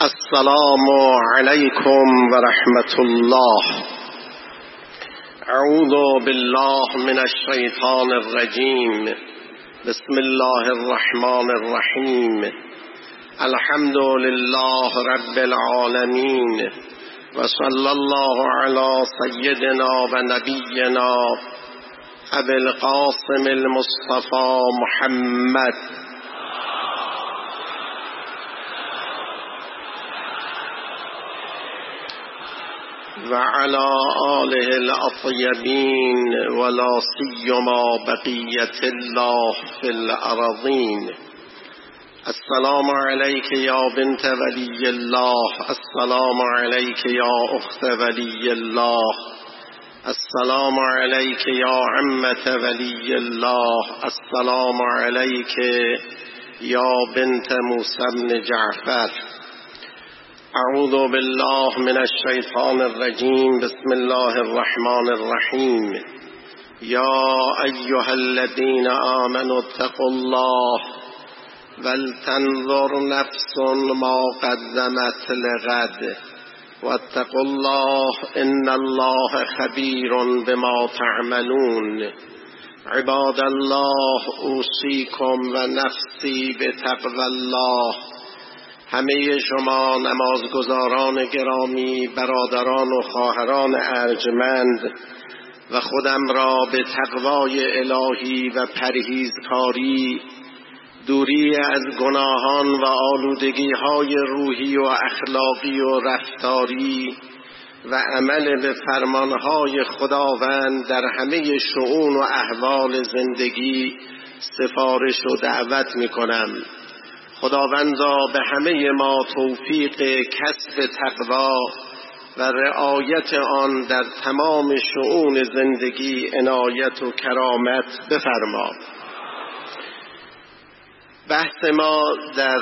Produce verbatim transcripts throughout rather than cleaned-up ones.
السلام علیکم و رحمت الله. اعوذ بالله من الشیطان الرجیم. بسم الله الرحمن الرحیم. الحمد لله رب العالمین و صلی الله علی سیدنا و نبینا ابی القاسم المصطفى محمد و علی آله الاطیبین و لا سیما بقیت الله فی الارضین. السلام علیک یا بنت ولی الله، السلام علیک یا اخت ولی الله، السلام علیک یا عمت ولی الله، السلام علیک یا بنت موسی بن جعفر. اعوذ بالله من الشیطان الرجیم. بسم الله الرحمن الرحیم. یا ایها الذین آمنوا اتقوا الله ولتنظر نفس ما قدمت لغد واتقوا الله ان الله خبیر بما تعملون. عباد الله اوصیکم و نفسی بتقوی الله. همه شما نمازگزاران گرامی، برادران و خواهران ارجمند، و خودم را به تقوای الهی و پرهیزکاری، دوری از گناهان و آلودگی‌های روحی و اخلاقی و رفتاری و عمل به فرمانهای خداوند در همه شؤون و احوال زندگی سفارش و دعوت می‌کنم. خداوندا به همه ما توفیق کسب تقوا و رعایت آن در تمام شؤون زندگی عنایت و کرامت بفرما. بحث ما در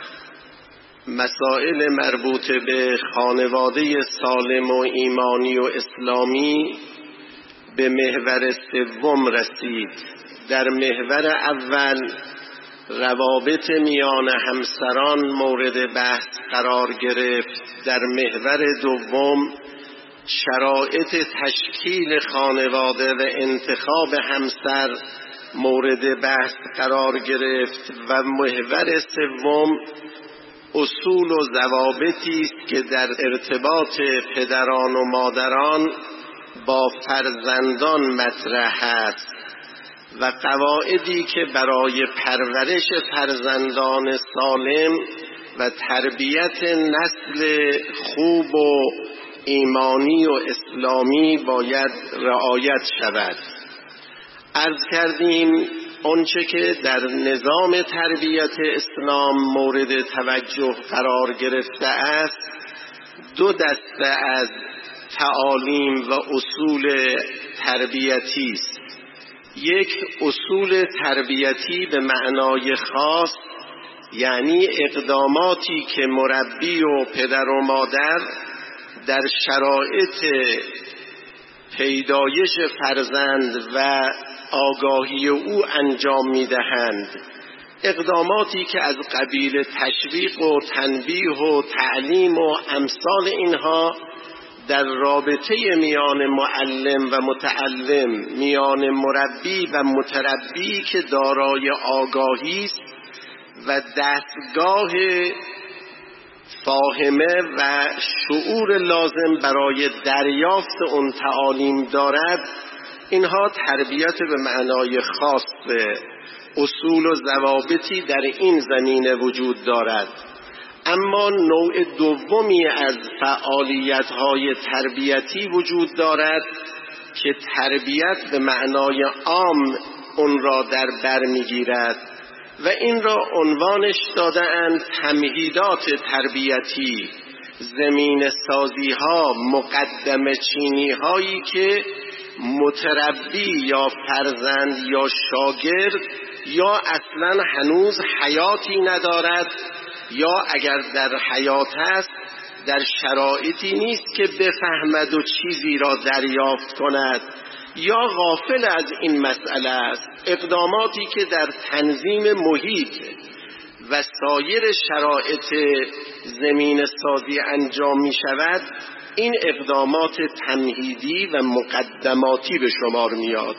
مسائل مربوط به خانواده سالم و ایمانی و اسلامی به محور سوم رسید. در محور اول روابط میان همسران مورد بحث قرار گرفت. در محور دوم شرایط تشکیل خانواده و انتخاب همسر مورد بحث قرار گرفت و محور سوم اصول و ضوابطی است که در ارتباط پدران و مادران با فرزندان مطرح است و قواعدی که برای پرورش فرزندان سالم و تربیت نسل خوب و ایمانی و اسلامی باید رعایت شود. عرض کردیم آنچه که در نظام تربیت اسلام مورد توجه قرار گرفته است دو دسته از تعالیم و اصول تربیتی است. یک، اصول تربیتی به معنای خاص، یعنی اقداماتی که مربی و پدر و مادر در شرایط پیدایش فرزند و آگاهی او انجام می‌دهند، اقداماتی که از قبیل تشویق و تنبیه و تعلیم و امثال اینها در رابطه میان معلم و متعلم، میان مربی و متربی که دارای آگاهی است و دستگاه فاهمه و شعور لازم برای دریافت اون تعالیم دارد، اینها تربیت به معنای خاص، اصول و ضوابطی در این زمینه وجود دارد. اما نوع دومی از فعالیت‌های تربیتی وجود دارد که تربیت به معنای عام اون را در بر می‌گیرد و این را عنوانش داده‌اند تمهیدات تربیتی، زمین سازی‌ها، مقدمه چینی‌هایی که متربی یا فرزند یا شاگرد یا اصلاً هنوز حیاتی ندارد یا اگر در حیات هست در شرایطی نیست که بفهمد و چیزی را دریافت کند یا غافل از این مسئله است. اقداماتی که در تنظیم محیط و سایر شرایط زمین سازی انجام می شود، این اقدامات تمهیدی و مقدماتی به شمار میاد.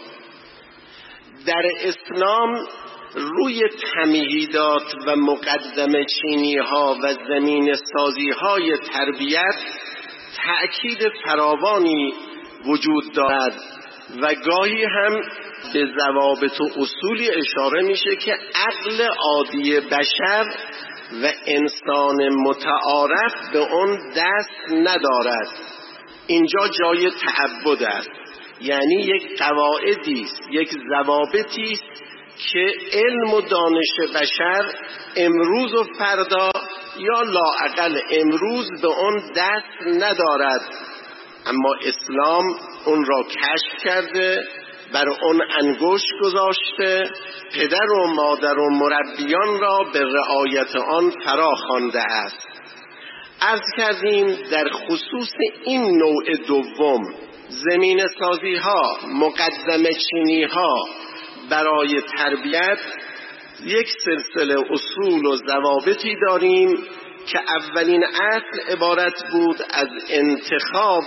در اسلام روی تمهیدات و مقدمه چینی ها و زمین سازی های تربیت تأکید فراوانی وجود دارد و گاهی هم به ضوابط و اصولی اشاره میشه که عقل عادی بشر و انسان متعارف به اون دست ندارد. اینجا جای تعبد است، یعنی یک قواعدی است، یک ضوابطی است که علم و دانش بشر امروز و فردا یا لااقل امروز به اون دست ندارد، اما اسلام اون را کشف کرده، بر اون انگشت گذاشته، پدر و مادر و مربیان را به رعایت آن فرا خوانده است. عرض کردیم در خصوص این نوع دوم، زمین سازی ها، مقدمه چینی ها برای تربیت، یک سلسله اصول و ضوابطی داریم که اولین اصل عبارت بود از انتخاب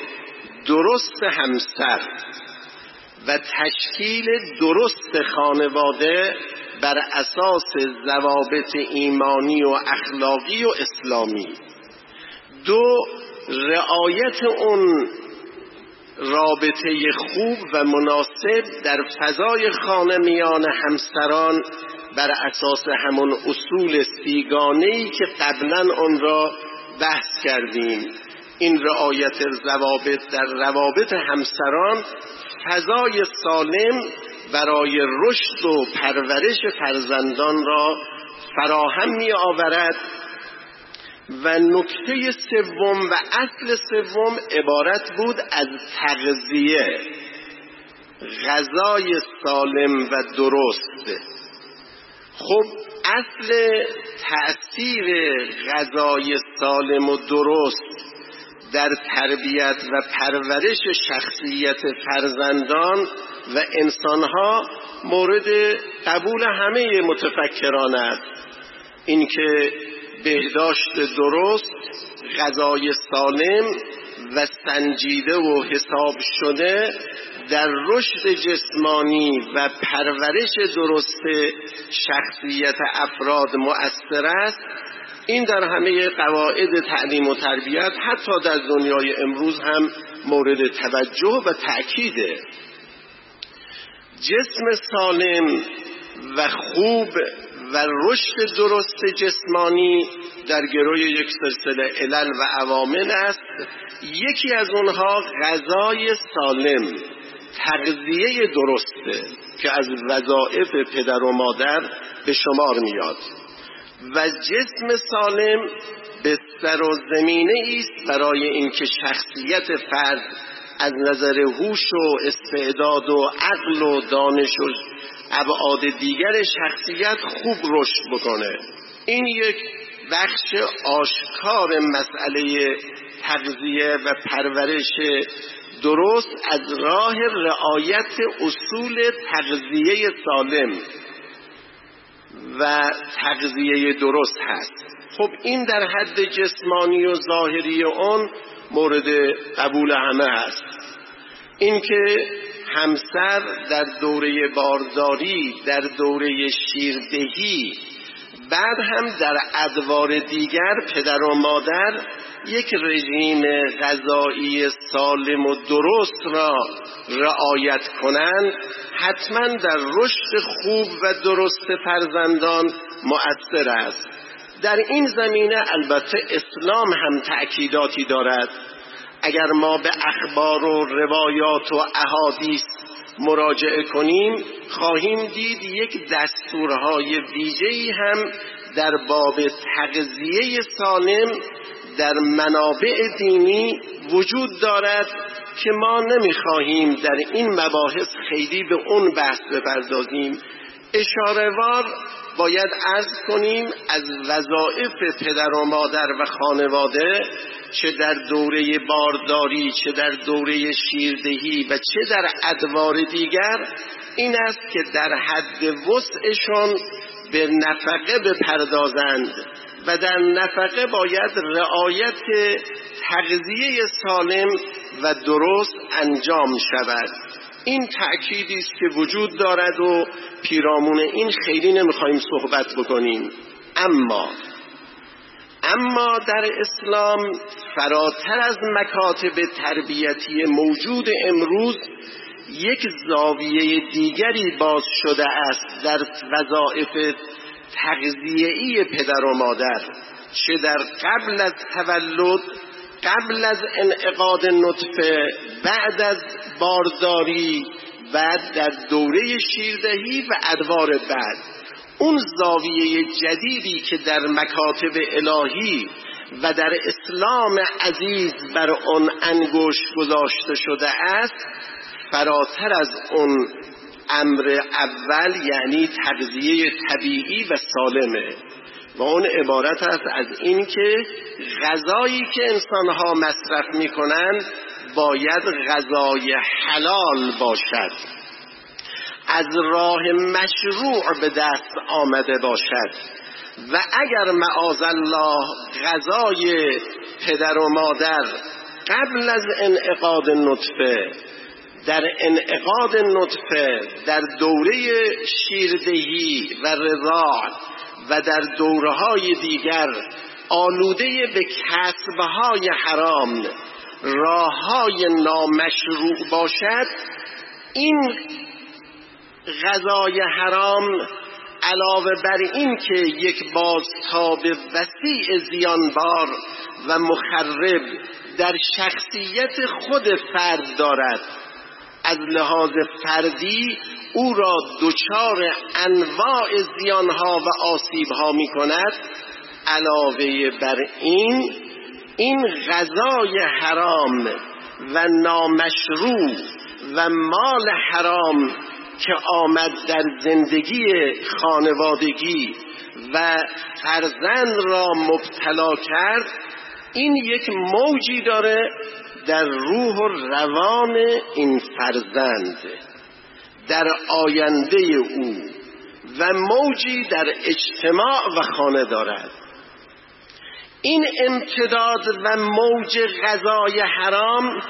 درست همسر و تشکیل درست خانواده بر اساس ضوابط ایمانی و اخلاقی و اسلامی. دو، رعایت اون رابطه خوب و مناسب در فضای خانه میان همسران بر اساس همون اصول سیگانه‌ای که قبلا اون را بحث کردیم. این رعایت ضوابط در روابط همسران فضای سالم برای رشد و پرورش فرزندان را فراهم می آورد. و نکته سوم و اصل سوم عبارت بود از تغذیه، غذای سالم و درست. خب اصل تأثیر غذای سالم و درست در تربیت و پرورش شخصیت فرزندان و انسانها مورد قبول همه متفکران است. اینکه بهداشت درست، غذای سالم و سنجیده و حساب شده در رشد جسمانی و پرورش درست شخصیت افراد مؤثر است. این در همه قواعد تعلیم و تربیت حتی در دنیای امروز هم مورد توجه و تأکیده. جسم سالم و خوب و رشد درست جسمانی در گروی یک سلسله علل و عوامل است. یکی از اونها غذای سالم، تغذیه درسته که از وظایف پدر و مادر به شمار میاد. و جسم سالم بستر و زمینه است برای اینکه شخصیت فرد از نظر هوش و استعداد و عقل و دانش و ابعاد دیگر شخصیت خوب رشد بکنه. این یک بخش آشکار مسئله تغذیه و پرورش درست از راه رعایت اصول تغذیه سالم و تغذیه درست هست. خب این در حد جسمانی و ظاهری اون مورد قبول همه هست. اینکه همسر در دوره بارداری، در دوره شیردهی، بعد هم در ادوار دیگر پدر و مادر یک رژیم غذایی سالم و درست را رعایت کنند، حتما در رشد خوب و درست فرزندان مؤثر است. در این زمینه البته اسلام هم تأکیداتی دارد. اگر ما به اخبار و روایات و احادیث مراجعه کنیم خواهیم دید یک دستورهای ویژه‌ای هم در باب تغذیه سالم در منابع دینی وجود دارد که ما نمیخواهیم در این مباحث خیلی به اون بحث بپردازیم. اشاره‌وار باید عرض کنیم از وظایف پدر و مادر و خانواده، چه در دوره بارداری، چه در دوره شیردهی و چه در ادوار دیگر، این است که در حد وسعشون به نفقه بپردازند و در نفقه باید رعایت تغذیه سالم و درست انجام شود. این تأکیدی است که وجود دارد و پیرامون این خیلی نمیخوایم صحبت بکنیم. اما اما در اسلام فراتر از مکاتب تربیتی موجود امروز یک زاویه دیگری باز شده است در وظایف تغذیه‌ای پدر و مادر، چه در قبل از تولد، قبل از انعقاد نطفه، بعد از بارداری، بعد در دوره شیردهی و ادوار بعد. اون زاویه جدیدی که در مکاتب الهی و در اسلام عزیز بر آن انگشت گذاشته شده است، فراتر از اون امر اول یعنی تغذیه طبیعی و سالمه و اون عبارت است از این که غذایی که انسانها مصرف میکنند باید غذای حلال باشد، از راه مشروع به دست آمده باشد و اگر معاذالله غذای پدر و مادر قبل از انعقاد نطفه، در انعقاد نطفه، در دوره شیردهی و رضاع و در دوره‌های دیگر آلوده به کسب‌های حرام، راه‌های نامشروع باشد، این غذای حرام علاوه بر این که یک بازتاب وسیع زیانبار و مخرب در شخصیت خود فرد دارد، از لحاظ فردی او را دچار انواع زیانها و آسیبها می کند. علاوه بر این این غذای حرام و نامشروع و مال حرام که آمد در زندگی خانوادگی و فرزند را مبتلا کرد، این یک موجی داره در روح و روان این فرزند، در آینده او و موجی در اجتماع و خانه دارد. این امتداد و موج غذای حرام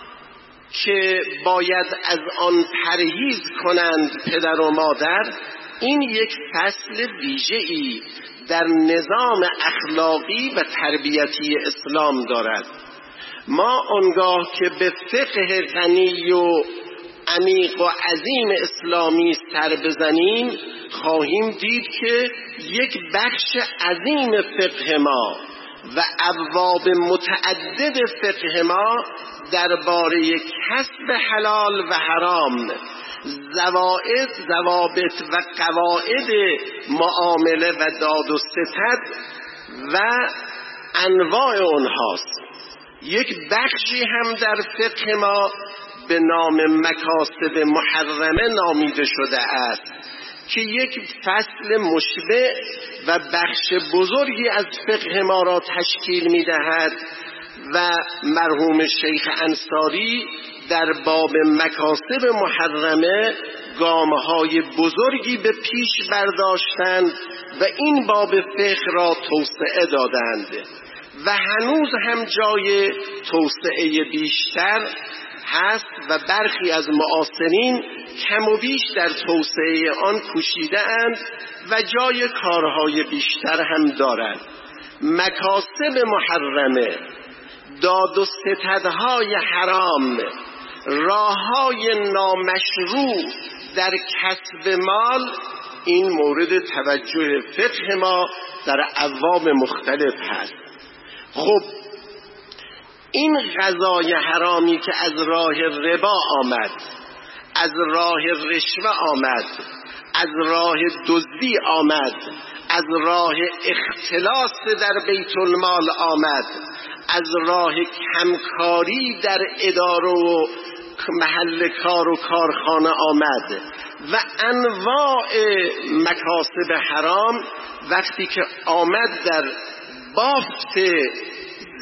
که باید از آن پرهیز کنند پدر و مادر، این یک فصل ویژه‌ای در نظام اخلاقی و تربیتی اسلام دارد. ما آنگاه که به فقه غنی و عمیق و عظیم اسلامی سر بزنیم خواهیم دید که یک بخش عظیم فقه ما و ابواب متعدد فقه ما درباره کسب حلال و حرام، ضوابط ضوابط و قواعد معامله و داد و ستد و انواع اونهاست. یک بخشی هم در فقه ما به نام مکاسب محرمه نامیده شده است که یک فصل مشبع و بخش بزرگی از فقه ما را تشکیل می دهد و مرحوم شیخ انصاری در باب مکاسب محرمه گامهای بزرگی به پیش برداشتند و این باب فقه را توسعه دادند و هنوز هم جای توسعه بیشتر هست و برخی از معاصرین کم و بیش در توسعه آن کوشیده اند و جای کارهای بیشتر هم دارند. مکاسب محرمه، داد و ستدهای حرام، راههای نامشروع در کسب مال، این مورد توجه فقه ما در ابواب مختلف هست. خب این غذای حرامی که از راه ربا آمد، از راه رشوه آمد، از راه دزدی آمد، از راه اختلاس در بیت المال آمد، از راه کمکاری در اداره و محل کار و کارخانه آمد و انواع مکاسب حرام وقتی که آمد در بافت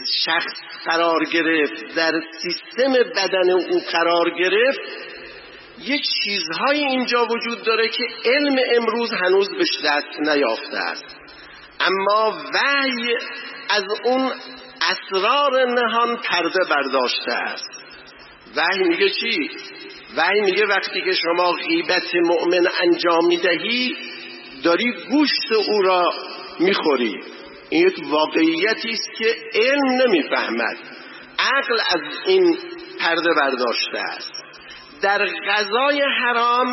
شخص قرار گرفت، در سیستم بدن او قرار گرفت، یک چیزهای اینجا وجود داره که علم امروز هنوز بهش دست نیافته است، اما وحی از اون اسرار نهان پرده برداشته است. وحی میگه چی؟ وحی میگه وقتی که شما غیبت مؤمن انجام میدهی داری گوشت او را میخوری. این یک واقعیتی است که علم نمیفهمد، عقل از این پرده برداشته است. در غذای حرام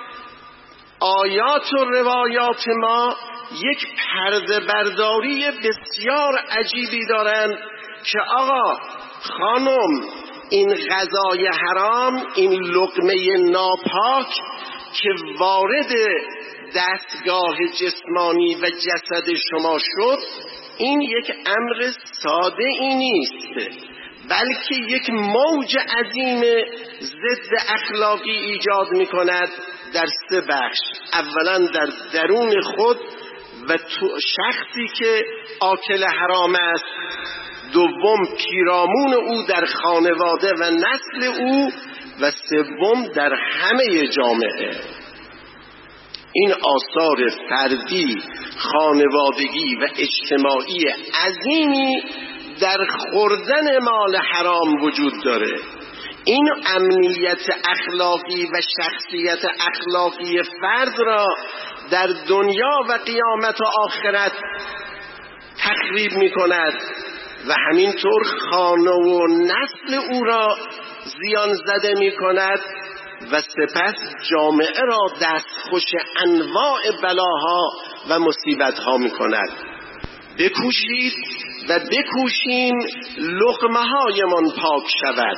آیات و روایات ما یک پرده برداری بسیار عجیبی دارند که آقا خانم این غذای حرام، این لقمه ناپاک که وارد دستگاه جسمانی و جسد شما شد، این یک امر ساده ای نیست، بلکه یک موج عظیم ضد اخلاقی ایجاد می کند در سه بخش. اولا در درون خود و تو شخصی که آکل حرام است، دوم پیرامون او در خانواده و نسل او، و سوم در همه جامعه. این آثار فردی، خانوادگی و اجتماعی عظیمی در خوردن مال حرام وجود داره. این امنیت اخلاقی و شخصیت اخلاقی فرد را در دنیا و قیامت و آخرت تخریب می کند و همینطور خانه و نسل او را زیان زده می کند و سپس جامعه را دستخوش انواع بلاها و مصیبتها می کند. بکوشید و بکوشیم لقمه هایمان پاک شود،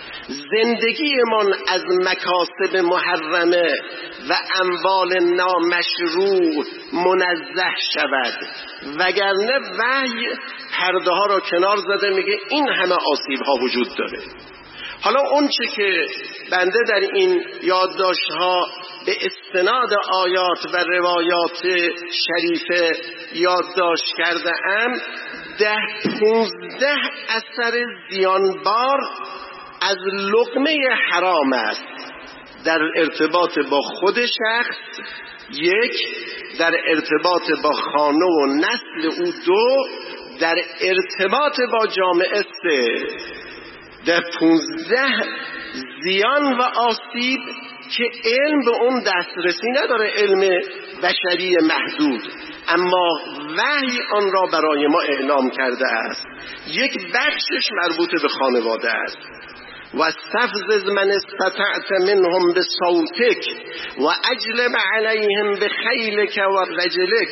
زندگیمان از مکاسب محرمه و اموال نامشروع منزه شود، وگرنه وحی پرده ها را کنار زده میگه این همه آسیب ها وجود داره. حالا اون چه که بنده در این یادداشت ها به استناد آیات و روایات شریفه یادداشت کرده ام، ده پونزده اثر زیانبار از لقمه حرام است در ارتباط با خود شخص، یک، در ارتباط با خانه و نسل او، دو، در ارتباط با جامعه، سه. در پونزده زیان و آسیب که علم به اون دسترسی نداره، علم بشری محدود، اما وحی آن را برای ما اعلام کرده است. یک بخشش مربوط به خانواده است. واستفزز من استطعت منهم بصوتك واجلب عليهم بخيلك ورجلك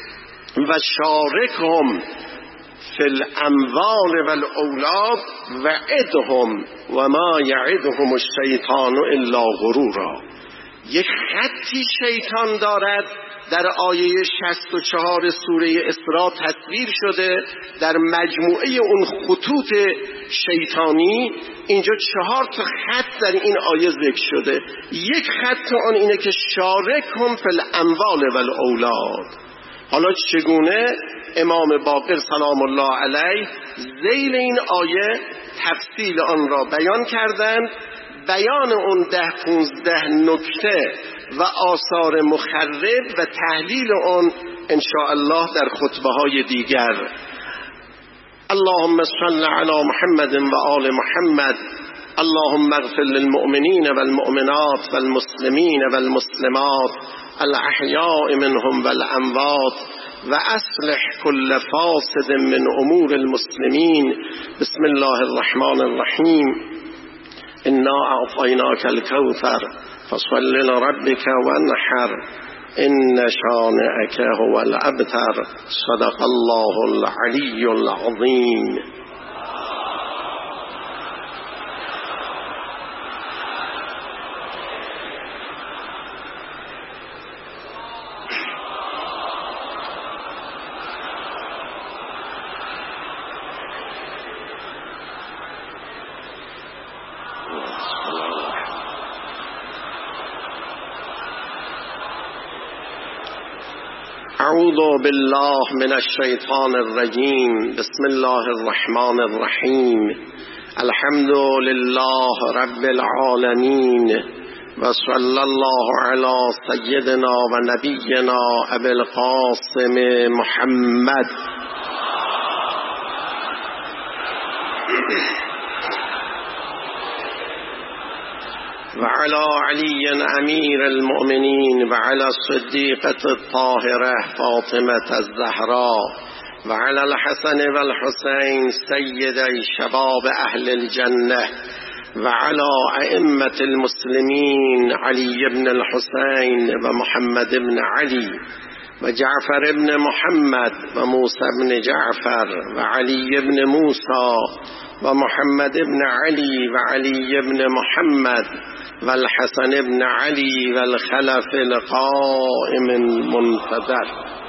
وشاركهم في الاموال والاولاد وعدهم وما يعدهم الشيطان الا غرورا. یک خطی شیطان دارد در آیه شصت و چهار سوره اسراء تصویر شده در مجموعه اون خطوط شیطانی. اینجا چهار تا خط در این آیه ذکر شده. یک خط آن اینه که شارکهم فی الاموال والاولاد. حالا چگونه؟ امام باقر سلام الله علیه ذیل این آیه تفصیل آن را بیان کردند. بیان اون ده پونزده نکته و آثار مخرب و تحلیل اون انشاءالله در خطبه های دیگر. اللهم صل علی محمد و آل محمد. اللهم اغفر للمؤمنین والمؤمنات والمسلمین والمسلمات الاحیاء منهم والاموات و اصلح كل فاسد من امور المسلمین. بسم الله الرحمن الرحیم. انا اعطیناک الکوثر فصل لربك وانحر ان شانئك هو الابتر. صدق الله العلی العظیم. اعوذ بالله من الشیطان الرجیم. بسم الله الرحمن الرحیم. الحمد لله رب العالمین و صلی الله علی سیدنا و نبینا ابی القاسم محمد و علی علی امیر المؤمنین و علی الصدیقة الطاهرة فاطمة الزهراء و علی الحسن و الحسین سیدی شباب اهل الجنة و علی ائمة المسلمین علی بن الحسین و محمد بن علی و جعفر بن محمد و موسی بن جعفر و علی بن موسی و محمد بن علی و علی بن محمد و الحسن بن علی و الخلف القائم المنتظر.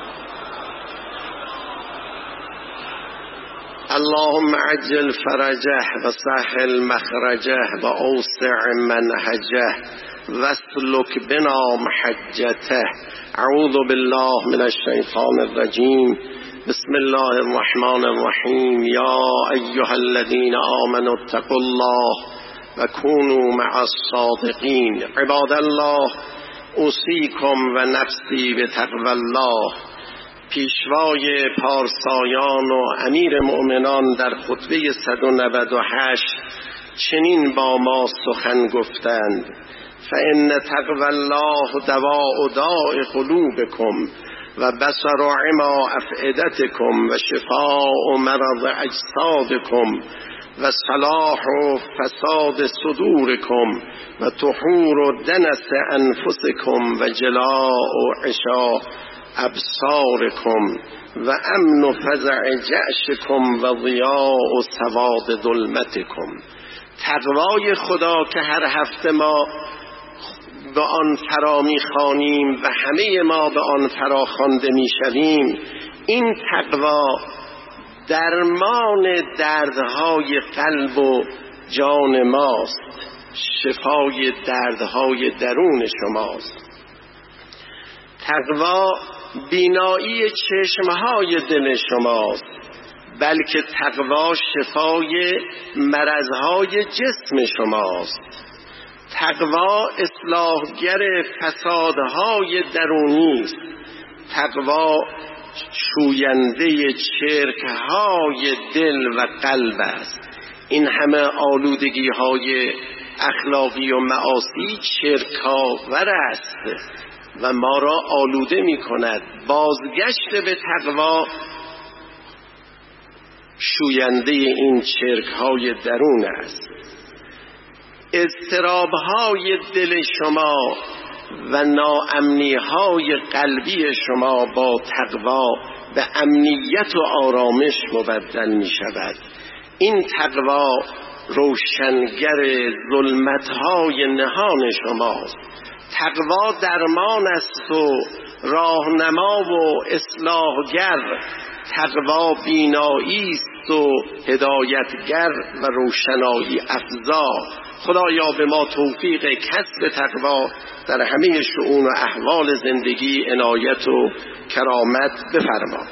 اللهم عجل فرجه و سهل مخرجه و اوسع منهجه واسلک بنا محجته. اعوذ بالله من الشیطان الرجیم. بسم الله الرحمن الرحیم. یا ایها الذین آمنوا اتقوا الله و کونوا مع الصادقین. عباد الله، اوصیکم و نفسی بتقوی الله. پیشوای پارسایان و امیر مؤمنان در خطبه صد و نود و هشت چنین با ما سخن گفتند: فإن تقوی الله دواء داء قلوبکم و بصر عما افئدتکم و شفاء مرض اجسادکم و صلاح و فساد صدورکم و طهور و دنس انفسکم و جلاء و عشاء ابصارکم و امن و فزع جأشکم و ضیاء و سواد ظلمتکم. تقوای خدا که هر هفته ما به آن فرا می‌خوانیم و همه ما به آن فرا خوانده می‌شویم، این تقوا درمان دردهای قلب و جان ماست، شفای دردهای درون شماست. تقوا بینایی چشمهای دل شماست، بلکه تقوا شفای مرضهای جسم شماست. تقوا اصلاحگر فسادهای درونی است. تقوا شوینده چرکهای دل و قلب است. این همه آلودگی های اخلاقی و معاصی چرکاور است و ما را آلوده می کند. بازگشت به تقوا شوینده این چرکهای درون است. اضطرابهای دل شما و ناامنیهای قلبی شما با تقوا به امنیت و آرامش مبدل می شود. این تقوا روشنگر ظلمتهای نهان شماست. تقوا درمان است و راهنما و اصلاحگر. تقوا بینایی است و هدایتگر و روشنایی افزا. خدایا به ما توفیق کسب تقوا در همه شؤون و احوال زندگی عنایت و کرامت بفرما.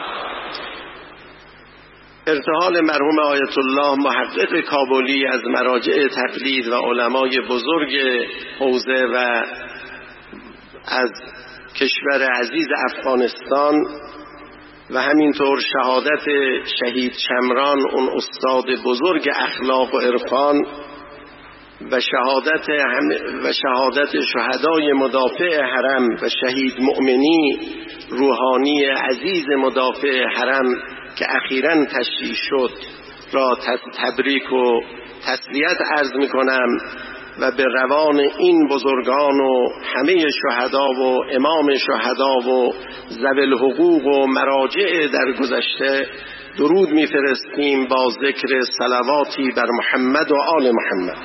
ارتحال مرحوم آیت الله محقق کابلی از مراجع تقلید و علمای بزرگ حوزه و از کشور عزیز افغانستان و همینطور شهادت شهید شمران، اون استاد بزرگ اخلاق و عرفان، و شهادت هم و شهادت شهدای مدافع حرم و شهید مؤمنی روحانی عزیز مدافع حرم که اخیراً تشییع شد را تبریک و تسلیت عرض می کنم و به روان این بزرگان و همه شهدا و امام شهدا و ذوی الحقوق و مراجع در گذشته درود می‌فرستیم با ذکر صلواتی بر محمد و آل محمد.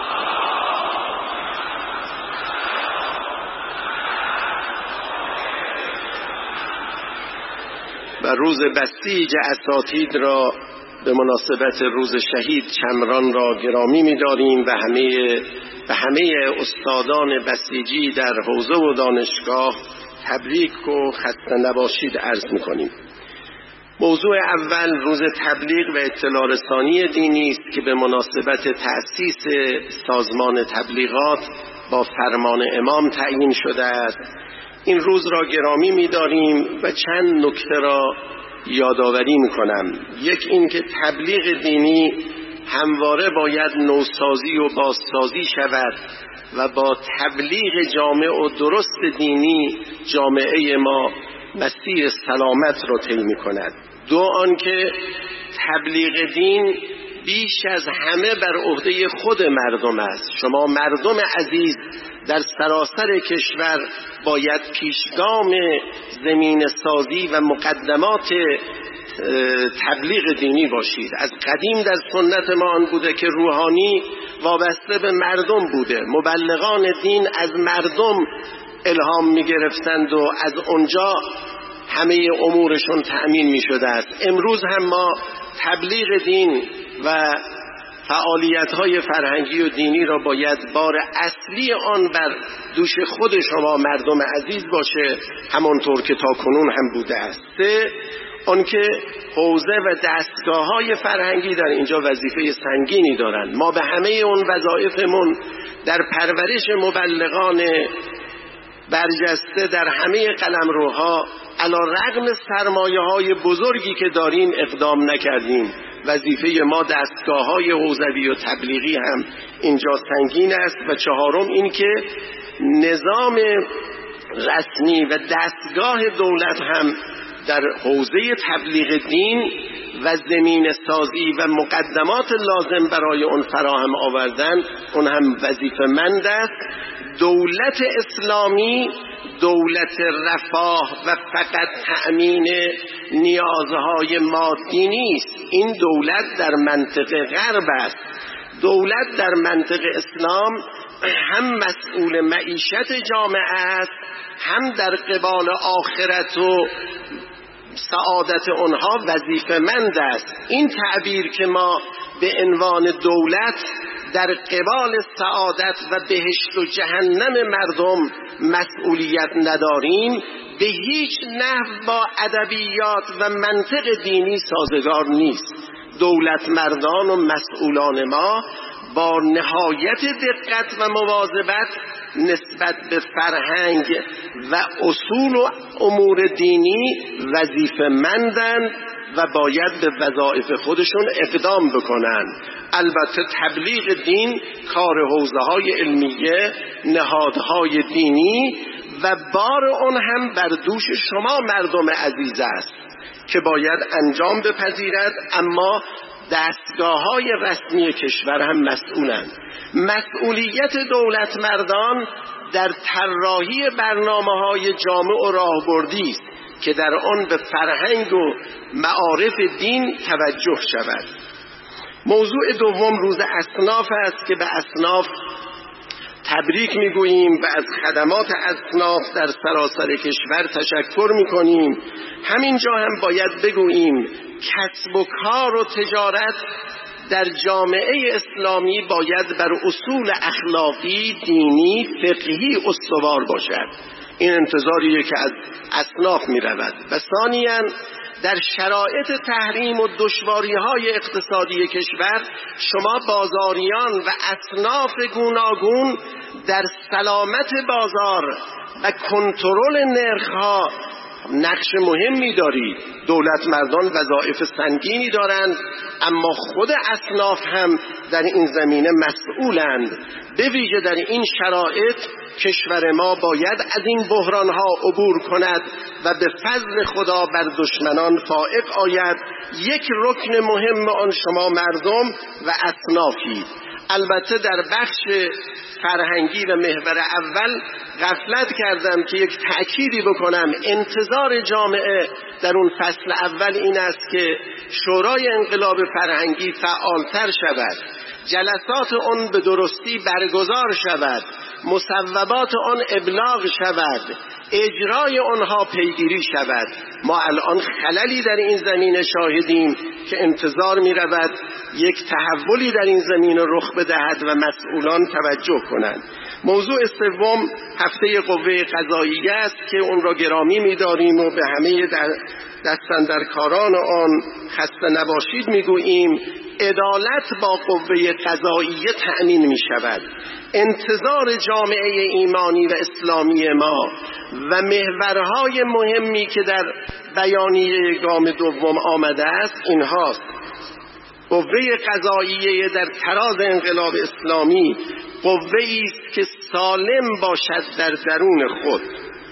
و روز بسیج اساتید را به مناسبت روز شهید شمران را گرامی می‌داریم و همه به همه استادان بسیجی در حوزه و دانشگاه تبریک و خسته نباشید عرض می‌کنیم. موضوع اول روز تبلیغ و اطلاع رسانی دینی است که به مناسبت تأسیس سازمان تبلیغات با فرمان امام تعیین شده است. این روز را گرامی می‌داریم و چند نکته را یادآوری می‌کنم. یک این که تبلیغ دینی همواره باید نوسازی و بازسازی شود و با تبلیغ جامع و درست دینی جامعه ما مسیر سلامت را طی می‌کند. دو آنکه تبلیغ دین بیش از همه بر عهده خود مردم است. شما مردم عزیز در سراسر کشور باید پیشگام زمین سازی و مقدمات تبلیغ دینی باشید. از قدیم در سنت ما آن بوده که روحانی وابسته به مردم بوده، مبلغان دین از مردم الهام می گرفتند و از اونجا همه امورشون تأمین می شده است. امروز هم ما تبلیغ دین و فعالیت‌های فرهنگی و دینی را باید بار اصلی آن بر دوش خود شما مردم عزیز باشه، همانطور که تا کنون هم بوده است. سه آنکه حوزه و دستگاه‌های فرهنگی در اینجا وظیفه سنگینی دارند. ما به همه اون وظایفمون در پرورش مبلغان برجسته در همه قلمروها علی رغم سرمایه‌های بزرگی که داریم اقدام نکردیم. وظیفه ما دستگاه‌های حوزوی و تبلیغی هم اینجا سنگین است. و چهارم این که نظام رسمی و دستگاه دولت هم در حوزه تبلیغ دین و زمین سازی و مقدمات لازم برای اون فراهم آوردن اون هم وظیفه‌مند است. دولت اسلامی دولت رفاه و فقط تأمین نیازهای مادی نیست. این دولت در منطقه غرب است. دولت در منطقه اسلام هم مسئول معیشت جامعه است، هم در قبال آخرت و سعادت اونها وظیفه‌مند است. این تعبیر که ما به عنوان دولت در قبال سعادت و بهشت و جهنم مردم مسئولیت نداریم به هیچ نحو با ادبیات و منطق دینی سازگار نیست. دولت مردان و مسئولان ما با نهایت دقت و مواظبت نسبت به فرهنگ و اصول و امور دینی وظیفه‌مندند و باید به وظایف خودشون اقدام بکنن. البته تبلیغ دین کار حوزه‌های علمیه، نهادهای دینی و بار اون هم بر دوش شما مردم عزیز است که باید انجام بپذیرد. اما دستگاه‌های رسمی کشور هم مسئولند. مسئولیت دولت مردان در طراحی برنامه‌های جامع و راهبردی است که در آن به فرهنگ و معارف دین توجه شود. موضوع دوم روز اصناف است که به اصناف تبریک میگوییم و از خدمات اصناف در سراسر کشور تشکر میکنیم. همینجا هم باید بگوییم کسب و کار و تجارت در جامعه اسلامی باید بر اصول اخلاقی، دینی، فقهی استوار باشد. این انتظاریه که از اصناف می رود. و ثانیاً در شرایط تحریم و دشواری‌های اقتصادی کشور شما بازاریان و اصناف گوناگون در سلامت بازار و کنترل نرخ‌ها نقش مهمی دارید. دولت مردان وظایف سنگینی دارند، اما خود اصناف هم در این زمینه مسئولند. به ویژه در این شرایط کشور ما باید از این بحرانها عبور کند و به فضل خدا بر دشمنان فائق آید. یک رکن مهم آن شما مردم و اصنافید. البته در بخش فرهنگی و محور اول غفلت کردم که یک تأکیدی بکنم. انتظار جامعه در اون فصل اول این است که شورای انقلاب فرهنگی فعالتر شود، جلسات آن به درستی برگزار شود، مصوبات آن ابلاغ شود، اجرای آنها پیگیری شود. ما الان خللی در این زمینه شاهدیم که انتظار می رود یک تحولی در این زمینه رخ بدهد و مسئولان توجه کنند. موضوع سوم هفته قوه قضاییه است که اون را گرامی می داریم و به همه دستاندرکاران آن خسته نباشید می گوییم. عدالت با قوه قضاییه تأمین می شود. انتظار جامعه ایمانی و اسلامی ما و محورهای مهمی که در بیانیه گام دوم آمده است اینهاست: قوه قضاییه در تراز انقلاب اسلامی قوه‌ای است که سالم باشد در درون خود.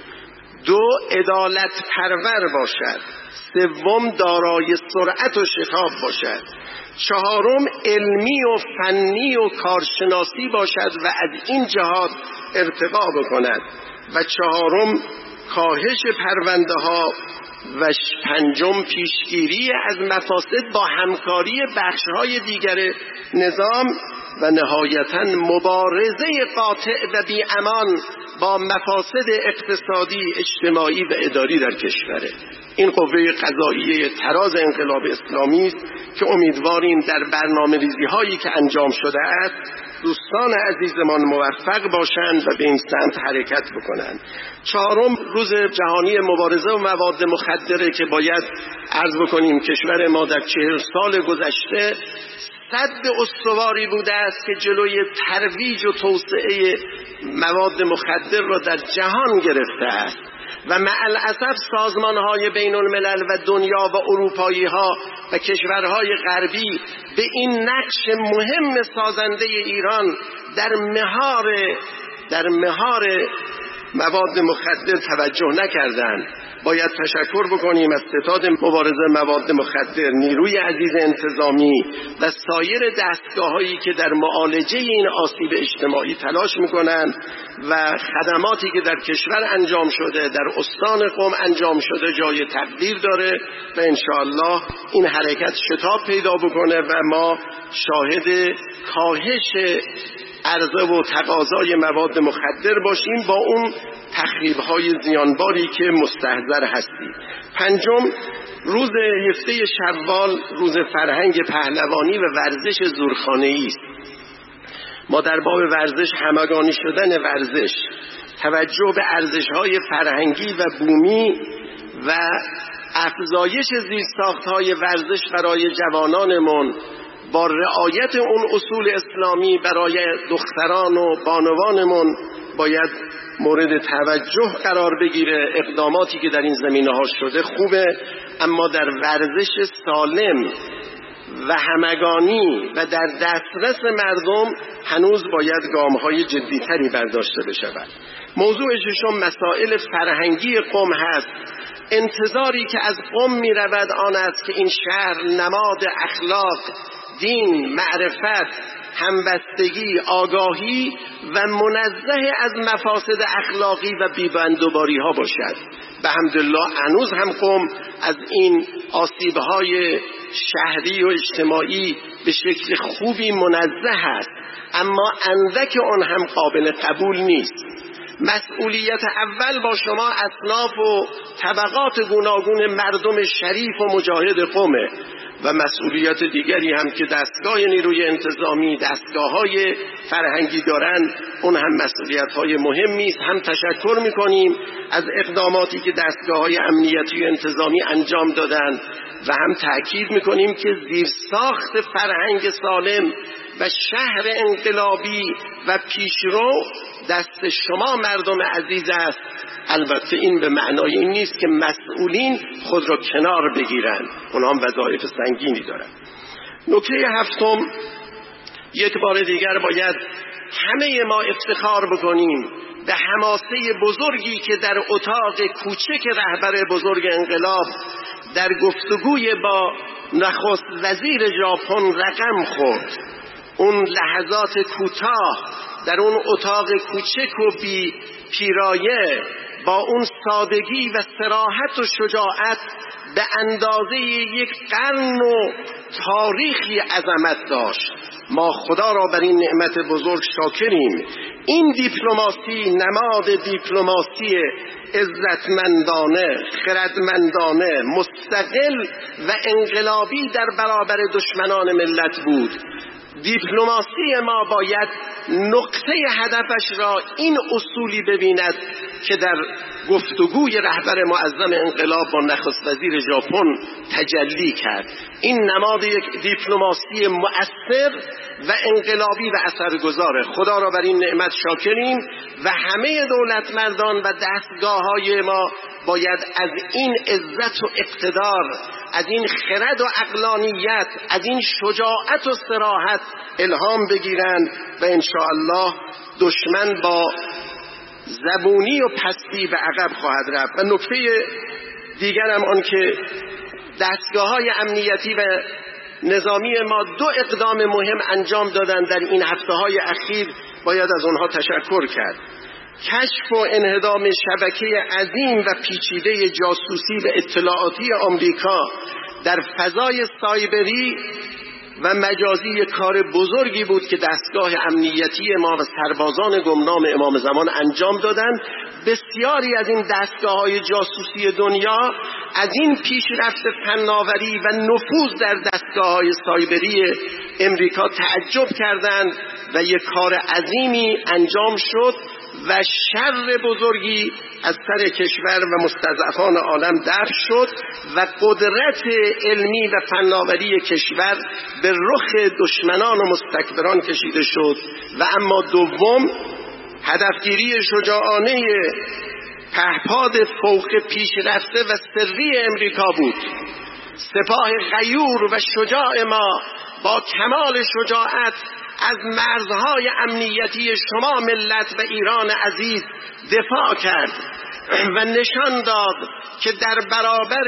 دو، عدالت پرور باشد. سوم، دارای سرعت و شتاب باشد. چهارم، علمی و فنی و کارشناسی باشد و از این جهات ارتقا بکند. و چهارم، کاهش پرونده ها. و پنجم، پیشگیری از مفاسد با همکاری بخش‌های دیگر نظام. و نهایتاً مبارزه قاطع و بی‌امان با مفاسد اقتصادی، اجتماعی و اداری در کشوره. این قوه قضاییه تراز انقلاب اسلامی است که امیدواریم در برنامه‌ریزی هایی که انجام شده است دوستان عزیزمان موفق باشند و به این سمت حرکت بکنند. چهارم، روز جهانی مبارزه و مواد مخدره که باید عرض بکنیم کشور ما در چهل سال گذشته سد استواری بوده است که جلوی ترویج و توسعه مواد مخدر را در جهان گرفته است و معالاسف سازمان‌های بین الملل و دنیا و اروپایی ها و کشورهای غربی به این نقش مهم سازنده ایران در مهار در مهار مواد مخدر توجه نکردند. باید تشکر بکنیم از ستاد مبارزه مواد مخدر، نیروی عزیز انتظامی و سایر دستگاه‌هایی که در معالجه این آسیب اجتماعی تلاش می‌کنند و خدماتی که در کشور انجام شده، در استان قم انجام شده جای تقدیر داره و انشاءالله این حرکت شتاب پیدا بکنه و ما شاهد کاهش عرضه و تقاضای مواد مخدر باشیم با اون تخریب‌های زیانباری که مستحضر هستیم. پنجم، روز هفته شوال روز فرهنگ پهلوانی و ورزش زورخانه‌ای است. ما در باب ورزش، همگانی شدن ورزش، توجه به ارزش‌های فرهنگی و بومی و افزایش زیرساخت‌های ورزش برای جوانانمون با رعایت اون اصول اسلامی برای دختران و بانوانمون باید مورد توجه قرار بگیره. اقداماتی که در این زمینه ها شده خوبه، اما در ورزش سالم و همگانی و در دسترس مردم هنوز باید گام‌های جدی‌تری برداشته بشود. موضوع ششم مسائل فرهنگی قم هست. انتظاری که از قم می رود آن است که این شهر نماد اخلاق، دین، معرفت، همبستگی، آگاهی و منزه از مفاسد اخلاقی و بیبندوباری ها باشد. به حمدالله هنوز هم قم از این آسیب‌های شهری و اجتماعی به شکل خوبی منزه است، اما اندک آن هم قابل قبول نیست. مسئولیت اول با شما اصناف و طبقات گوناگون مردم شریف و مجاهد قمه و مسئولیت دیگری هم که دستگاه نیروی انتظامی، دستگاه‌های فرهنگی دارن، اون هم مسئولیت‌های مهمی است. هم تشکر می‌کنیم از اقداماتی که دستگاه‌های امنیتی و انتظامی انجام دادن و هم تأکید می‌کنیم که زیرساخت فرهنگ سالم و شهر انقلابی و پیشرو دست شما مردم عزیز است. البته این به معنای این نیست که مسئولین خود را کنار بگیرند، اونها هم وظایف سنگینی دارند. نکته هفتم، یک بار دیگر باید همه ما افتخار بکنیم به حماسه بزرگی که در اتاق کوچک رهبر بزرگ انقلاب در گفتگوی با نخست وزیر ژاپن رقم خورد. اون لحظات کوتاه در اون اتاق کوچک و بی پیرایه با اون سادگی و صراحت و شجاعت به اندازه یک قرن و تاریخی عظمت داشت. ما خدا را بر این نعمت بزرگ شاکریم. این دیپلماسی نماد دیپلماسی عزتمندانه، خردمندانه، مستقل و انقلابی در برابر دشمنان ملت بود. دیپلماسی ما باید نقطه هدفش را این اصولی ببیند که در گفتگوی رهبر معظم انقلاب با نخست وزیر ژاپن تجلی کرد. این نماد یک دیپلماسی مؤثر و انقلابی و اثرگذاره. خدا را بر این نعمت شاکریم و همه دولتمردان و دستگاه‌های ما باید از این عزت و اقتدار، از این خرد و عقلانیت، از این شجاعت و صراحت الهام بگیرند و انشاءالله دشمن با زبونی و پستی به عقب خواهد رفت. و نکته دیگر هم آن که دستگاه‌های امنیتی و نظامی ما دو اقدام مهم انجام دادن در این هفته‌های اخیر، باید از آنها تشکر کرد. کشف و انهدام شبکه عظیم و پیچیده جاسوسی و اطلاعاتی آمریکا در فضای سایبری و مجازی کار بزرگی بود که دستگاه امنیتی ما و سربازان گمنام امام زمان انجام دادند. بسیاری از این دستگاه‌های جاسوسی دنیا از این پیشرفت فناوری و نفوذ در دستگاه‌های سایبری امریکا تعجب کردند و یک کار عظیمی انجام شد و شر بزرگی از سر کشور و مستضعفان عالم دفع شد و قدرت علمی و فناوری کشور به رخ دشمنان و مستکبران کشیده شد. و اما دوم، هدفگیری شجاعانه پهپاد فوق پیشرفته و سری امریکا بود. سپاه غیور و شجاع ما با کمال شجاعت از مرزهای امنیتی شما ملت و ایران عزیز دفاع کرد و نشان داد که در برابر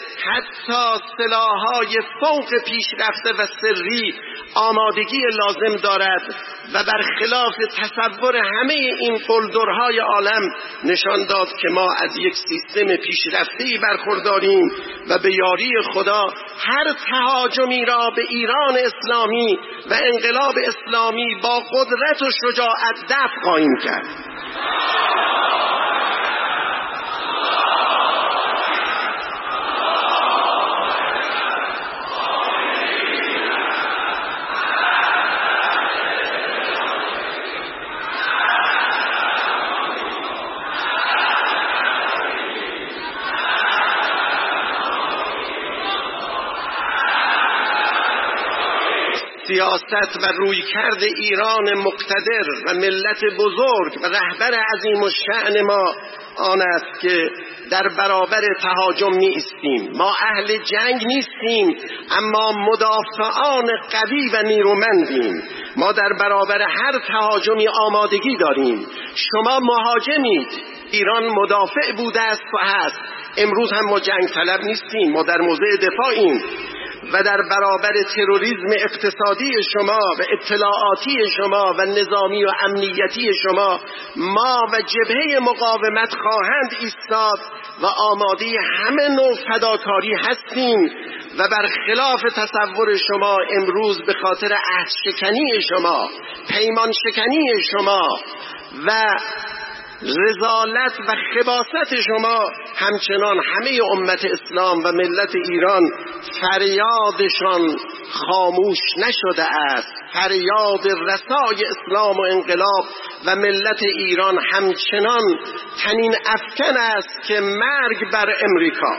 حتی سلاح‌های فوق پیشرفته و سری آمادگی لازم دارد و برخلاف تصور همه این قلدرهای عالم نشان داد که ما از یک سیستم پیشرفته‌ای برخورداریم و به یاری خدا هر تهاجمی را به ایران اسلامی و انقلاب اسلامی با قدرت و شجاعت دفع خواهیم کرد. سیاست و رویکرد ایران مقتدر و ملت بزرگ و رهبر عظیم الشأن ما آن است که در برابر تهاجم نیستیم. ما اهل جنگ نیستیم، اما مدافعان قوی و نیرومندیم. ما در برابر هر تهاجمی آمادگی داریم. شما مهاجمید، ایران مدافع بوده است و هست. امروز هم ما جنگ طلب نیستیم، ما در موضع دفاعیم و در برابر تروریسم اقتصادی شما و اطلاعاتی شما و نظامی و امنیتی شما ما و جبهه مقاومت خواهند ایستاد و آماده همه نوع فداکاری هستیم و برخلاف تصور شما امروز به خاطر عهد شکنی شما، پیمان شکنی شما و رذالت و خباثت شما همچنان همه امت اسلام و ملت ایران فریادشان خاموش نشده است. فریاد رسای اسلام و انقلاب و ملت ایران همچنان تنین افکن است که مرگ بر امریکا.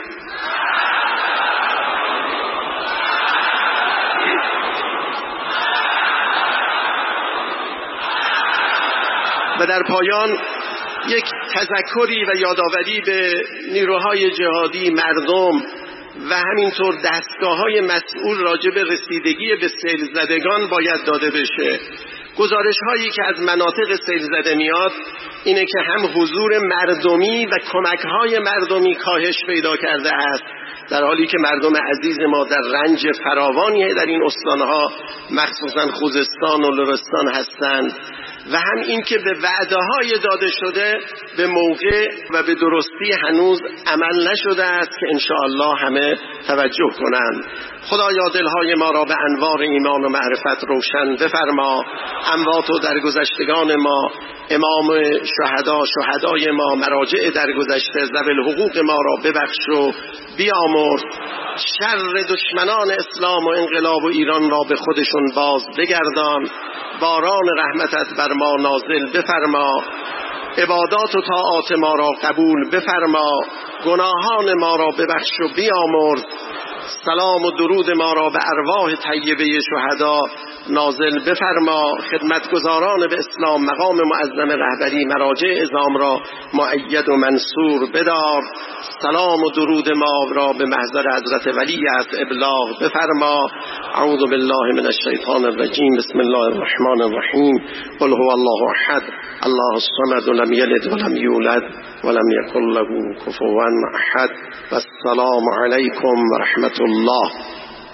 و در پایان یک تذکری و یادآوری به نیروهای جهادی، مردم و همینطور دستگاه‌های مسئول راجع به رسیدگی به سیل زدگان باید داده بشه. گزارش هایی که از مناطق سیل زده میاد اینه که هم حضور مردمی و کمک های مردمی کاهش پیدا کرده است، در حالی که مردم عزیز ما در رنج فراوانی در این استانها مخصوصا خوزستان و لرستان هستند و هم این که به وعده های داده شده به موقع و به درستی هنوز عمل نشده است که انشاءالله همه توجه کنند. خدایا دلهای ما را به انوار ایمان و معرفت روشن بفرما. اموات و درگذشتگان ما، امام شهدا، شهدای ما، مراجع درگذشته، ذوی الحقوق ما را ببخش و بیامرز. شر دشمنان اسلام و انقلاب و ایران را به خودشون باز بگردان. باران رحمتت بر ما نازل بفرما. عبادات و طاعات ما را قبول بفرما، گناهان ما را ببخش و بیامرز. سلام و درود ما را به ارواح طیبه شهدا نازل بفرما. خدمتگزاران به اسلام مقام معظم رهبری مراجع اعظام را مؤید و منصور بدار. سلام و درود ما را به محضر حضرت ولیعصر ابلاغ بفرما. اعوذ بالله من الشیطان الرجیم. بسم الله الرحمن الرحیم. قل هو الله احد الله الصمد لم یلد ولم یولد ولم یکن له کفوا احد. والسلام علیکم و رحمت الله.